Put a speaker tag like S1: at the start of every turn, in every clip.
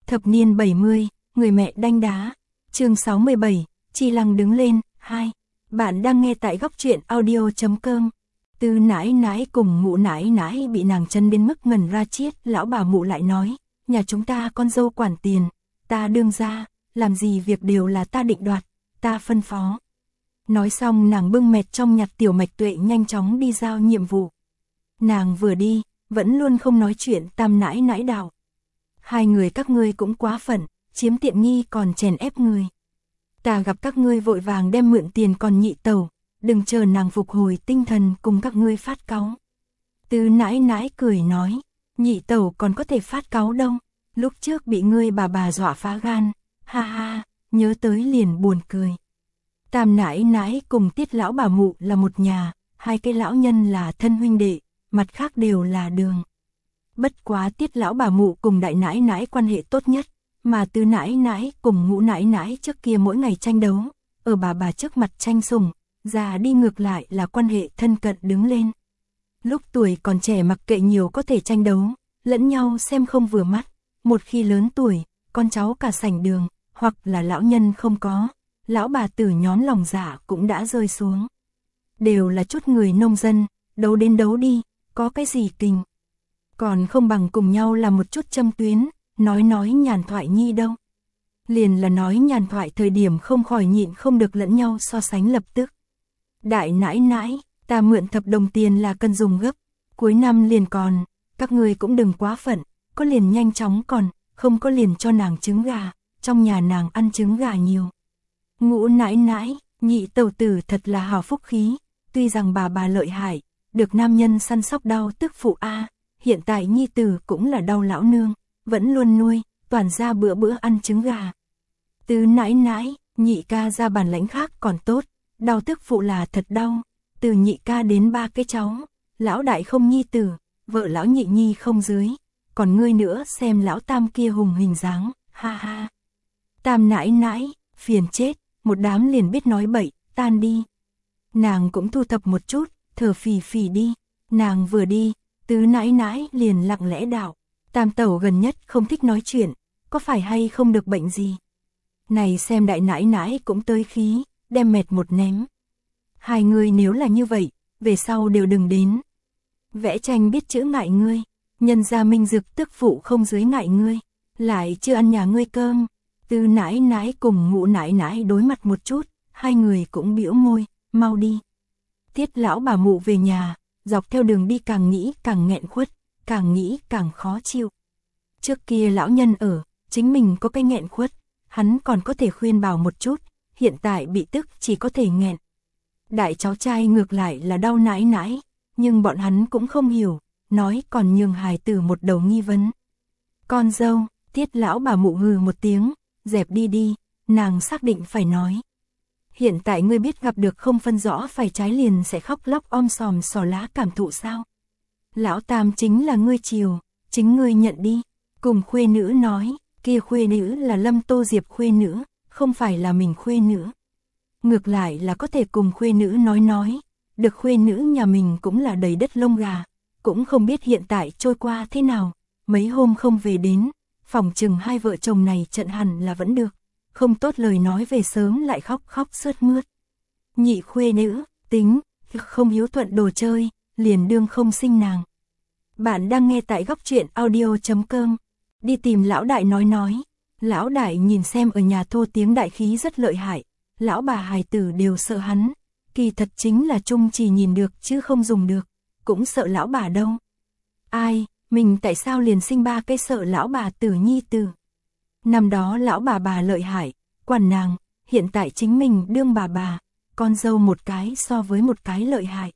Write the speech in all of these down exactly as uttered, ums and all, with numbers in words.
S1: Thập niên bảy mươi, người mẹ đanh đá. Chương sáu mươi bảy, Chi Lăng đứng lên. Hai. Bạn đang nghe tại góc truyện audio chấm com. Tư nãi nãi cùng Mụ nãi nãi bị nàng chân đến mức ngẩn ra chiết, lão bà Mụ lại nói, nhà chúng ta con dâu quản tiền, ta đương gia, làm gì việc đều là ta định đoạt, ta phân phó. Nói xong nàng bưng mẹt trong nhặt tiểu mạch tuệ nhanh chóng đi giao nhiệm vụ. Nàng vừa đi, vẫn luôn không nói chuyện Tam nãi nãi đạo. Hai người các ngươi cũng quá phận, chiếm tiện nghi còn chèn ép người. Ta gặp các ngươi vội vàng đem mượn tiền còn nhị tẩu, đừng chờ nàng phục hồi tinh thần cùng các ngươi phát cáu. Tư nãi nãi cười nói, nhị tẩu còn có thể phát cáu đâu, lúc trước bị ngươi bà bà dọa phá gan, ha ha, nhớ tới liền buồn cười. Tam nãi nãi cùng Tiết lão bà Mụ là một nhà, hai cái lão nhân là thân huynh đệ, mặt khác đều là đường. Bất quá Tiết lão bà Mụ cùng đại nãi nãi quan hệ tốt nhất, mà Tư nãi nãi cùng Ngũ nãi nãi trước kia mỗi ngày tranh đấu, ở bà bà trước mặt tranh sủng, già đi ngược lại là quan hệ thân cận đứng lên. Lúc tuổi còn trẻ mặc kệ nhiều có thể tranh đấu, lẫn nhau xem không vừa mắt, một khi lớn tuổi, con cháu cả sảnh đường, hoặc là lão nhân không có, lão bà tử nhón lòng dạ cũng đã rơi xuống. Đều là chút người nông dân, đấu đến đấu đi, có cái gì kinh. Còn không bằng cùng nhau là một chút châm tuyến, nói nói nhàn thoại nhi đâu. Liền là nói nhàn thoại thời điểm không khỏi nhịn không được lẫn nhau so sánh lập tức. Đại nãi nãi, ta mượn thập đồng tiền là cần dùng gấp, cuối năm liền còn, các người cũng đừng quá phận, có liền nhanh chóng còn, không có liền cho nàng trứng gà, trong nhà nàng ăn trứng gà nhiều. Ngũ nãi nãi, nhị tẩu tử thật là hào phúc khí, tuy rằng bà bà lợi hại, được nam nhân săn sóc đau tức phụ a, hiện tại nhi tử cũng là đau lão nương, vẫn luôn nuôi, toàn ra bữa bữa ăn trứng gà. Tứ nãi nãi, nhị ca ra bản lãnh khác còn tốt, đau tức phụ là thật đau, từ nhị ca đến ba cái cháu, lão đại không nhi tử, vợ lão nhị nhi không dưới, còn ngươi nữa xem lão tam kia hùng hình dáng, ha ha. Tam nãi nãi, phiền chết, một đám liền biết nói bậy, tan đi. Nàng cũng thu thập một chút, thở phì phì đi, nàng vừa đi, tứ nãi nãi liền lặng lẽ đạo, tam tẩu gần nhất không thích nói chuyện, có phải hay không được bệnh gì? Này xem đại nãi nãi cũng tới khí, đem mệt một ném. Hai người nếu là như vậy, về sau đều đừng đến. Vẽ tranh biết chữ ngại ngươi, nhân gia Minh Dực tức phụ không dưới ngại ngươi, lại chưa ăn nhà ngươi cơm. Tư nãi nãi cùng Ngũ nãi nãi đối mặt một chút, hai người cũng bĩu môi, mau đi. Tiết lão bà Mụ về nhà, dọc theo đường đi càng nghĩ càng nghẹn khuất, càng nghĩ càng khó chịu. Trước kia lão nhân ở, chính mình có cái nghẹn khuất, hắn còn có thể khuyên bảo một chút, hiện tại bị tức chỉ có thể nghẹn. Đại cháu trai ngược lại là đau nãi nãi, nhưng bọn hắn cũng không hiểu, nói còn nhường hài tử một đầu nghi vấn. Con dâu, Tiết lão bà Mụ hừ một tiếng, dẹp đi đi, nàng xác định phải nói. Hiện tại ngươi biết gặp được không phân rõ phải trái liền sẽ khóc lóc om sòm sò lá cảm thụ sao? Lão tam chính là ngươi chiều, chính ngươi nhận đi. Cùng khuê nữ nói, kia khuê nữ là Lâm Tô Diệp khuê nữ, không phải là mình khuê nữ. Ngược lại là có thể cùng khuê nữ nói nói, được khuê nữ nhà mình cũng là đầy đất lông gà, cũng không biết hiện tại trôi qua thế nào, mấy hôm không về đến, phòng chừng hai vợ chồng này trận hẳn là vẫn được, không tốt lời nói về sớm lại khóc khóc sướt mướt. Nhị khuê nữ, tính, không hiếu thuận đồ chơi, liền đương không sinh nàng. Bạn đang nghe tại góc truyện audio chấm com. Đi tìm lão đại nói nói. Lão đại nhìn xem ở nhà thô tiếng đại khí rất lợi hại. Lão bà hài tử đều sợ hắn. Kỳ thật chính là Trung chỉ nhìn được chứ không dùng được. Cũng sợ lão bà đâu. Ai, mình tại sao liền sinh ba cái sợ lão bà tử nhi tử. Năm đó lão bà bà lợi hại, quản nàng, hiện tại chính mình đương bà bà. Con dâu một cái so với một cái lợi hại.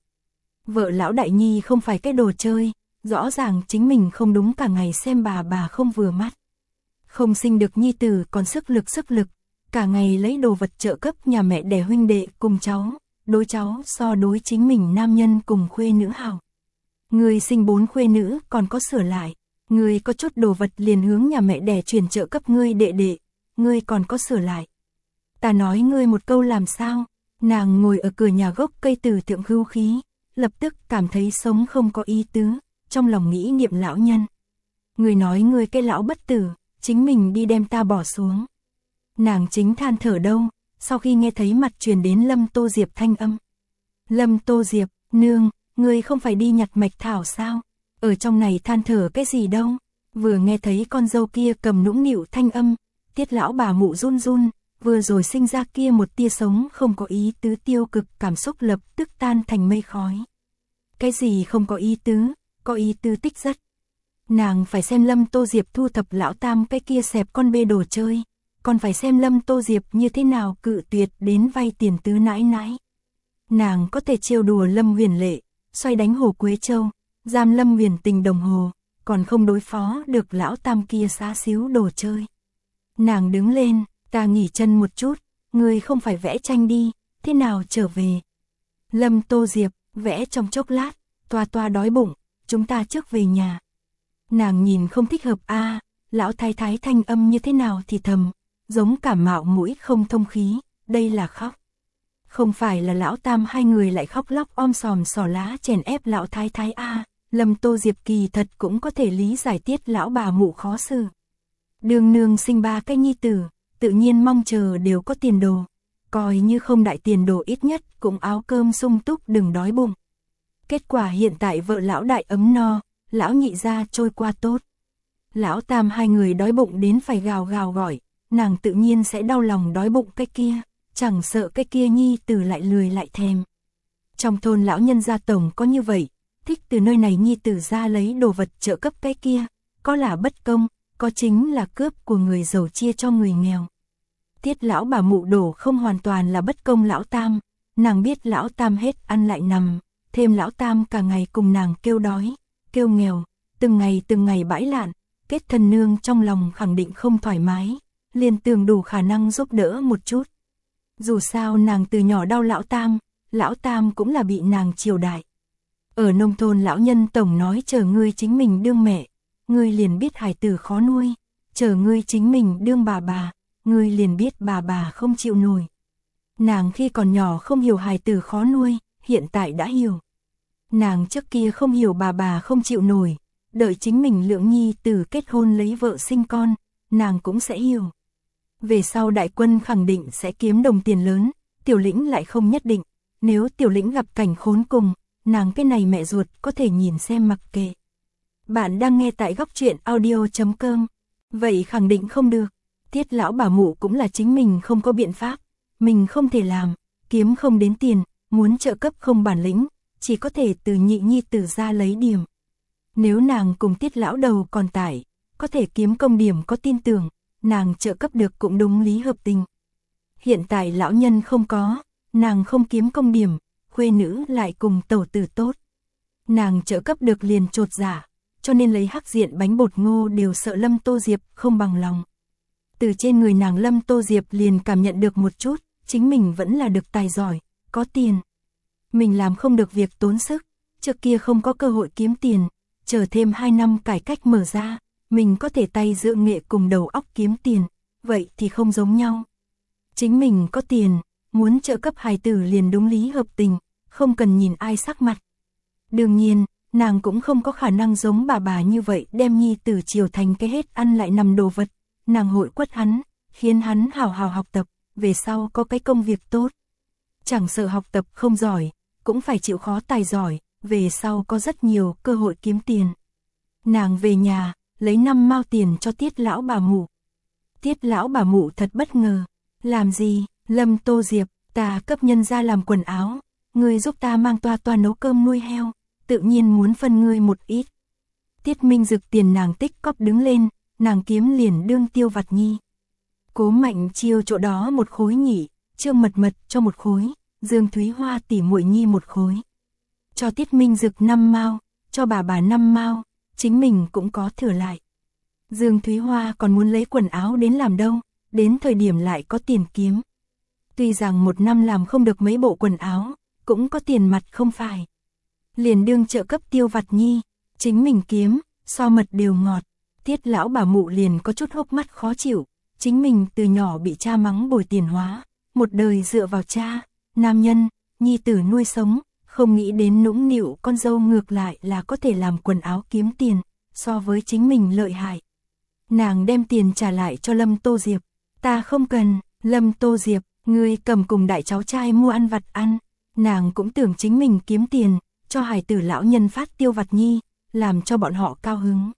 S1: Vợ lão đại nhi không phải cái đồ chơi. Rõ ràng chính mình không đúng cả ngày xem bà bà không vừa mắt. Không sinh được nhi tử còn sức lực sức lực, cả ngày lấy đồ vật trợ cấp nhà mẹ đẻ huynh đệ cùng cháu, đối cháu so đối chính mình nam nhân cùng khuê nữ hảo. Người sinh bốn khuê nữ còn có sửa lại, người có chút đồ vật liền hướng nhà mẹ đẻ chuyển trợ cấp ngươi đệ đệ, ngươi còn có sửa lại. Ta nói ngươi một câu làm sao, nàng ngồi ở cửa nhà gốc cây từ thượng hưu khí, lập tức cảm thấy sống không có ý tứ. Trong lòng nghĩ niệm lão nhân. Người nói người cái lão bất tử, chính mình đi đem ta bỏ xuống. Nàng chính than thở đâu, sau khi nghe thấy mặt truyền đến Lâm Tô Diệp thanh âm. Lâm Tô Diệp, nương, ngươi không phải đi nhặt mạch thảo sao? Ở trong này than thở cái gì đâu? Vừa nghe thấy con dâu kia cầm nũng nịu thanh âm, Tiết lão bà mụ run run, vừa rồi sinh ra kia một tia sống không có ý tứ tiêu cực cảm xúc lập tức tan thành mây khói. Cái gì không có ý tứ, có ý tứ tích rất. Nàng phải xem Lâm Tô Diệp thu thập lão tam cái kia xẹp con bê đồ chơi, còn phải xem Lâm Tô Diệp như thế nào cự tuyệt đến vay tiền tứ nãi nãi. Nàng có thể trêu đùa Lâm Huyền Lệ, xoay đánh Hồ Quế Châu, giam Lâm Huyền Tình đồng hồ, còn không đối phó được lão tam kia xá xíu đồ chơi. Nàng đứng lên, ta nghỉ chân một chút, ngươi không phải vẽ tranh đi, thế nào trở về? Lâm Tô Diệp, vẽ trong chốc lát, toa toa đói bụng, chúng ta trước về nhà. Nàng nhìn không thích hợp a, à, lão thái thái thanh âm như thế nào thì thầm, giống cảm mạo mũi không thông khí, đây là khóc. Không phải là lão tam hai người lại khóc lóc om sòm sò lá chèn ép lão thái thái a, à, Lâm Tô Diệp kỳ thật cũng có thể lý giải Tiết lão bà mụ khó xử. Đường nương sinh ba cái nhi tử, tự nhiên mong chờ đều có tiền đồ, coi như không đại tiền đồ ít nhất cũng áo cơm sung túc đừng đói bụng. Kết quả hiện tại vợ lão đại ấm no, lão nhị ra trôi qua tốt. Lão tam hai người đói bụng đến phải gào gào gọi, nàng tự nhiên sẽ đau lòng đói bụng cái kia, chẳng sợ cái kia nhi tử lại lười lại thèm. Trong thôn lão nhân gia tổng có như vậy, thích từ nơi này nhi tử ra lấy đồ vật trợ cấp cái kia, có là bất công, có chính là cướp của người giàu chia cho người nghèo. Tiết lão bà mụ đổ không hoàn toàn là bất công lão tam, nàng biết lão tam hết ăn lại nằm, thêm lão tam cả ngày cùng nàng kêu đói, kêu nghèo, từng ngày từng ngày bãi lạn, kết thân nương trong lòng khẳng định không thoải mái, liền tưởng đủ khả năng giúp đỡ một chút. Dù sao nàng từ nhỏ đau lão tam, lão tam cũng là bị nàng chiều đại. Ở nông thôn lão nhân tổng nói chờ ngươi chính mình đương mẹ, ngươi liền biết hài tử khó nuôi, chờ ngươi chính mình đương bà bà, ngươi liền biết bà bà không chịu nổi. Nàng khi còn nhỏ không hiểu hài tử khó nuôi, hiện tại đã hiểu. Nàng trước kia không hiểu bà bà không chịu nổi, đợi chính mình lượng nhi tử kết hôn lấy vợ sinh con, nàng cũng sẽ hiểu. Về sau đại quân khẳng định sẽ kiếm đồng tiền lớn, tiểu lĩnh lại không nhất định, nếu tiểu lĩnh gặp cảnh khốn cùng, nàng cái này mẹ ruột có thể nhìn xem mặc kệ. Bạn đang nghe tại góc truyện audio chấm com, vậy khẳng định không được, Tiết lão bà mụ cũng là chính mình không có biện pháp, mình không thể làm, kiếm không đến tiền, muốn trợ cấp không bản lĩnh, chỉ có thể từ nhị nhi tử ra lấy điểm. Nếu nàng cùng Tiết lão đầu còn tải, có thể kiếm công điểm có tin tưởng, nàng trợ cấp được cũng đúng lý hợp tình. Hiện tại lão nhân không có, nàng không kiếm công điểm, khuê nữ lại cùng tẩu tử tốt. Nàng trợ cấp được liền trột dạ, cho nên lấy hắc diện bánh bột ngô đều sợ Lâm Tô Diệp không bằng lòng. Từ trên người nàng Lâm Tô Diệp liền cảm nhận được một chút, chính mình vẫn là được tài giỏi, có tiền. Mình làm không được việc tốn sức, trước kia không có cơ hội kiếm tiền, chờ thêm hai năm cải cách mở ra, mình có thể tay giữa nghệ cùng đầu óc kiếm tiền, vậy thì không giống nhau. Chính mình có tiền, muốn trợ cấp hài tử liền đúng lý hợp tình, không cần nhìn ai sắc mặt. Đương nhiên, nàng cũng không có khả năng giống bà bà như vậy đem nhi tử chiều thành cái hết ăn lại nằm đồ vật, nàng hội quất hắn, khiến hắn hào hào học tập, về sau có cái công việc tốt. Chẳng sợ học tập không giỏi, cũng phải chịu khó tài giỏi, về sau có rất nhiều cơ hội kiếm tiền. Nàng về nhà, lấy năm mao tiền cho Tiết lão bà mụ. Tiết lão bà mụ thật bất ngờ, làm gì, Lâm Tô Diệp, ta cấp nhân ra làm quần áo, ngươi giúp ta mang toa toa nấu cơm nuôi heo, tự nhiên muốn phân ngươi một ít. Tiết Minh Dực tiền nàng tích cóp đứng lên, nàng kiếm liền đương tiêu vặt nhi. Cố Mạnh Chiêu chỗ đó một khối nhỉ, Trương Mật Mật cho một khối, Dương Thúy Hoa tỉ muội nhi một khối. Cho Tiết Minh Dực năm mao, cho bà bà năm mao, chính mình cũng có thừa lại. Dương Thúy Hoa còn muốn lấy quần áo đến làm đâu, đến thời điểm lại có tiền kiếm. Tuy rằng một năm làm không được mấy bộ quần áo, cũng có tiền mặt không phải. Liền đương trợ cấp tiêu vặt nhi, chính mình kiếm, so mật đều ngọt. Tiết lão bà mụ liền có chút hốc mắt khó chịu, chính mình từ nhỏ bị cha mắng bồi tiền hóa, một đời dựa vào cha, nam nhân, nhi tử nuôi sống, không nghĩ đến nũng nịu con dâu ngược lại là có thể làm quần áo kiếm tiền, so với chính mình lợi hại. Nàng đem tiền trả lại cho Lâm Tô Diệp. Ta không cần, Lâm Tô Diệp, ngươi cầm cùng đại cháu trai mua ăn vặt ăn. Nàng cũng tưởng chính mình kiếm tiền, cho hài tử lão nhân phát tiêu vặt nhi, làm cho bọn họ cao hứng.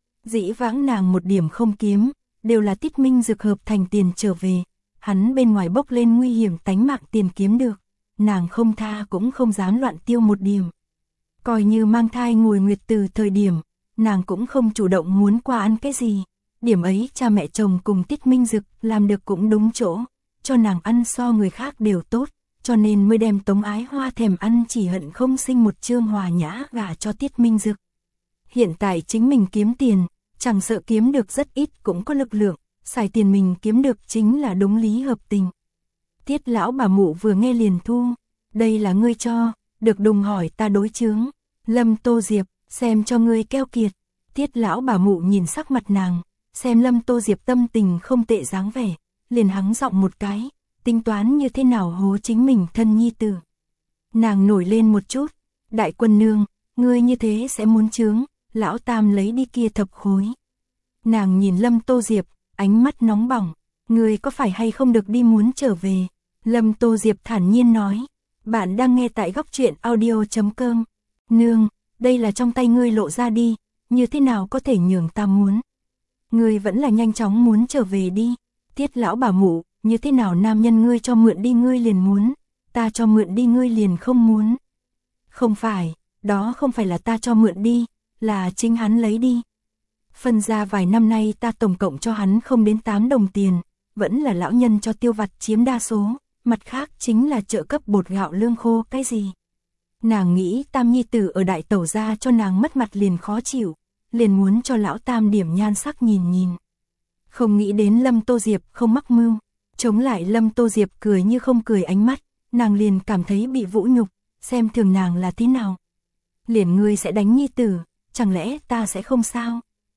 S1: Dĩ vãng nàng một điểm không kiếm, đều là Tiết Minh Dực hợp thành tiền trở về. Hắn bên ngoài bốc lên nguy hiểm tánh mạng tiền kiếm được, nàng không tha cũng không dám loạn tiêu một điểm. Coi như mang thai ngồi nguyệt từ thời điểm, nàng cũng không chủ động muốn qua ăn cái gì. Điểm ấy cha mẹ chồng cùng Tiết Minh Dực làm được cũng đúng chỗ, cho nàng ăn so người khác đều tốt, cho nên mới đem Tống Ái Hoa thèm ăn chỉ hận không sinh một chương hòa nhã gả cho Tiết Minh Dực. Hiện tại chính mình kiếm tiền, chẳng sợ kiếm được rất ít cũng có lực lượng, xài tiền mình kiếm được chính là đúng lý hợp tình. Tiết lão bà mụ vừa nghe liền thu, đây là ngươi cho, được đùng hỏi ta đối chướng. Lâm Tô Diệp, xem cho ngươi keo kiệt. Tiết lão bà mụ nhìn sắc mặt nàng, xem Lâm Tô Diệp tâm tình không tệ dáng vẻ, liền hắng giọng một cái, tính toán như thế nào hố chính mình thân nhi tử. Nàng nổi lên một chút, đại quân nương, ngươi như thế sẽ muốn chướng, lão tam lấy đi kia thập khối. Nàng nhìn Lâm Tô Diệp, ánh mắt nóng bỏng, ngươi có phải hay không được đi muốn trở về. Lâm Tô Diệp thản nhiên nói, bạn đang nghe tại góc truyện audio chấm com. Nương, đây là trong tay ngươi lộ ra đi, như thế nào có thể nhường ta muốn. Ngươi vẫn là nhanh chóng muốn trở về đi. Tiết lão bà mụ, như thế nào nam nhân ngươi cho mượn đi ngươi liền muốn, ta cho mượn đi ngươi liền không muốn. Không phải, đó không phải là ta cho mượn đi, là chính hắn lấy đi. Phân ra vài năm nay ta tổng cộng cho hắn không đến tám đồng tiền, vẫn là lão nhân cho tiêu vặt chiếm đa số, mặt khác chính là trợ cấp bột gạo lương khô cái gì. Nàng nghĩ tam nhi tử ở đại tẩu gia cho nàng mất mặt liền khó chịu, liền muốn cho lão tam điểm nhan sắc nhìn nhìn. Không nghĩ đến Lâm Tô Diệp không mắc mưu, chống lại Lâm Tô Diệp cười như không cười ánh mắt, nàng liền cảm thấy bị vũ nhục, xem thường nàng là thế nào. Liền ngươi sẽ đánh nhi tử, chẳng lẽ ta sẽ không sao?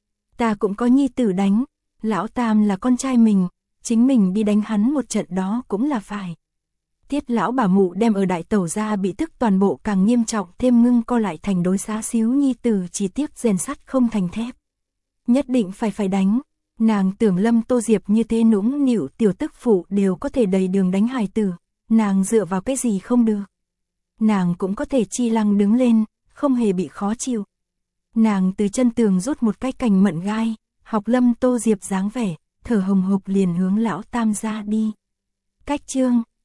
S1: Ta cũng có nhi tử đánh, lão tam là con trai mình, chính mình đi đánh hắn một trận đó cũng là phải. Tiết lão bà mụ đem ở đại tẩu gia bị tức toàn bộ càng nghiêm trọng thêm ngưng co lại thành đối xá xíu nhi tử chỉ tiếc rèn sắt không thành thép. Nhất định phải phải đánh, nàng tưởng Lâm Tô Diệp như thế nũng nịu tiểu tức phụ đều có thể đầy đường đánh hài tử, nàng dựa vào cái gì không được. Nàng cũng có thể chi lăng đứng lên, không hề bị khó chịu. Nàng từ chân tường rút một cái cành mận gai, học Lâm Tô Diệp dáng vẻ, thở hồng hộc liền hướng lão tam ra đi. Cách chương